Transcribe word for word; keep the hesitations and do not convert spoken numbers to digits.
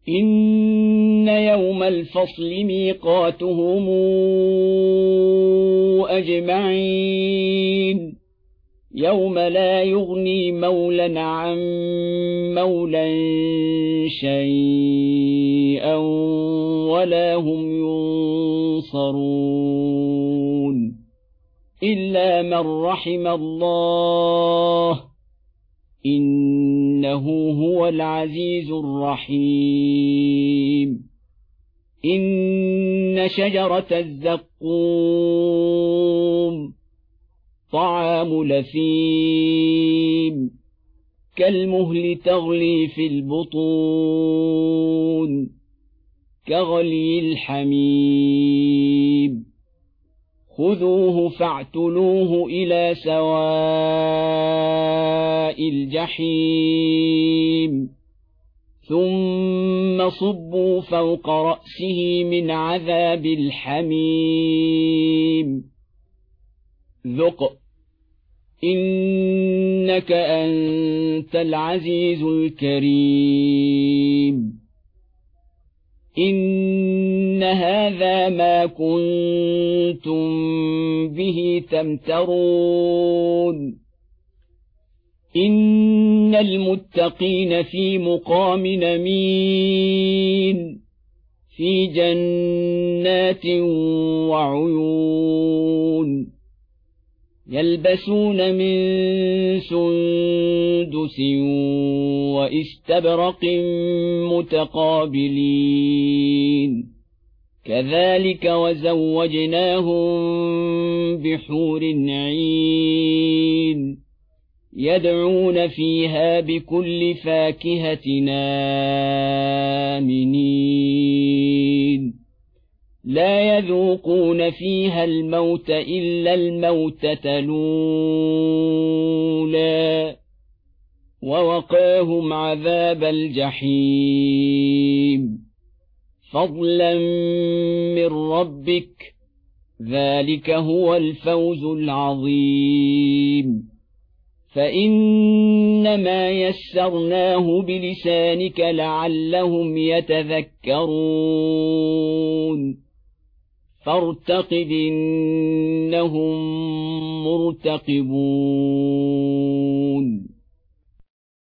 إن يوم الفصل ميقاتهم أجمعين يوم لا يغني مولى عن مولى شيئا ولا هم ينصرون إلا من رحم الله إنه هو العزيز الرحيم إن شجرة الزقوم طعام لثيم كالمهل تغلي في البطون كغلي الحميم خذوه فاعتلوه إلى سواء الجحيم ثم صبوا فوق رأسه من عذاب الحميم ذق إنك أنت العزيز الكريم إن هذا ما كنتم به تمترون إن المتقين في مقام أمين في جنات وعيون يلبسون من سندس واستبرق متقابلين كذلك وزوجناهم بحور عين يدعون فيها بكل فاكهة آمنين لا يذوقون فيها الموت إلا الموتة الأولى ووقاهم عذاب الجحيم فضلا من ربك ذلك هو الفوز العظيم فإنما يسرناه بلسانك لعلهم يتذكرون فارتقب إنهم مرتقبون